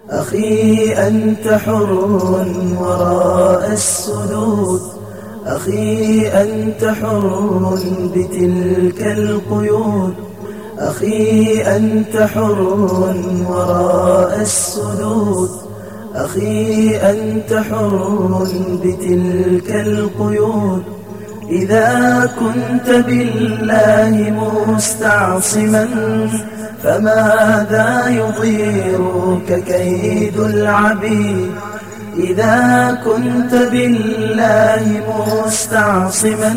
أخي أنت حر وراء السدود، أخي أنت حر بتلك القيود، أخي أنت حر وراء السدود، أخي أنت حر بتلك القيود. إذا كنت بالله مستعصما فماذا يضيرك كيد العبيد؟ إذا كنت بالله مستعصما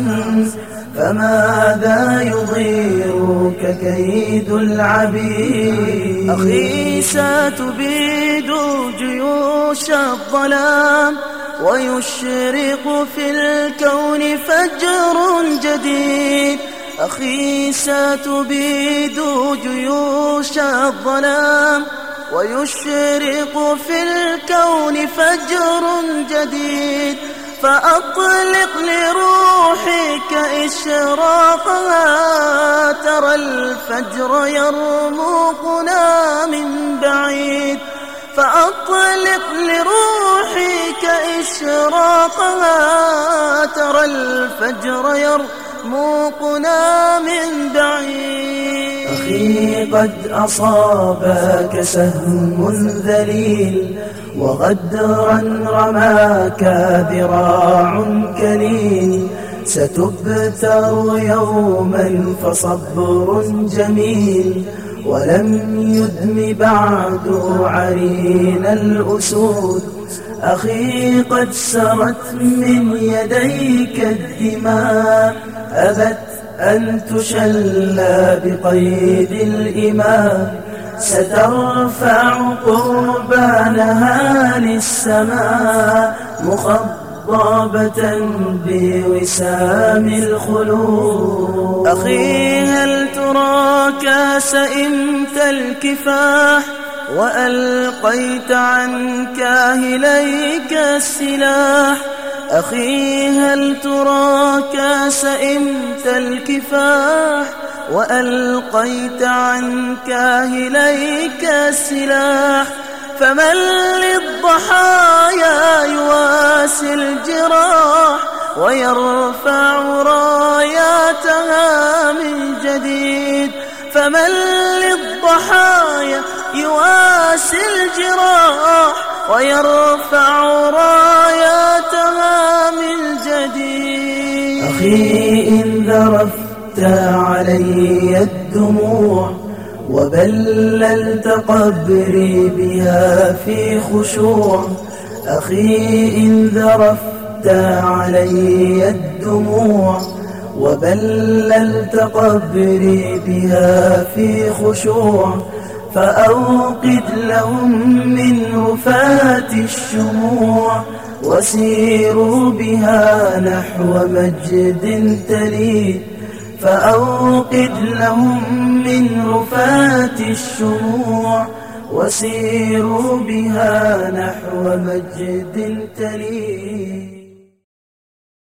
فماذا يضيرك كيد العبيد؟ أخي ستبيد جيوش الظلام ويشرق في الكون فجر جديد. أخي ستبيد جيوش الظلام ويشرق في الكون فجر جديد. فأطلق لروحك إشراقها، ترى الفجر يرمقنا من بعيد. فأطلق لروحك إشراقها، ترى الفجر يرمقنا من بعيد. أخي قد أصابك سهم ذليل وغدرا رماك ذراع كليل. ستبتر يوما فصبر جميل، ولم يدم بعد عرين الأسود. أخي قد سرت من يديك الدماء، أبت أن تشلى بقيد الإماء. سترفع قربانها للسماء مخضبة بوسام الخلود. أخي هل تراك سئمت الكفاح وألقيت عن كاهليك السلاح؟ أخي هل تراك سئمت الكفاح وألقيت عن كاهليك السلاح؟ فمن للضحايا يواسي الجراح ويرفع راياتها من جديد. فمن للضحايا يواسي الجراح ويرفع راياتها من جديد. أخي إن ذرفت علي الدموع وبللت قبري بها في خشوع، أخي إن ذرفت علي الدموع وبللت قبري بها في خشوع، فأوقد لهم من رفات الشموع وسيروا بها نحو مجد تليد. فأوقد لهم من رفات الشموع وسيروا بها نحو مجد تليد.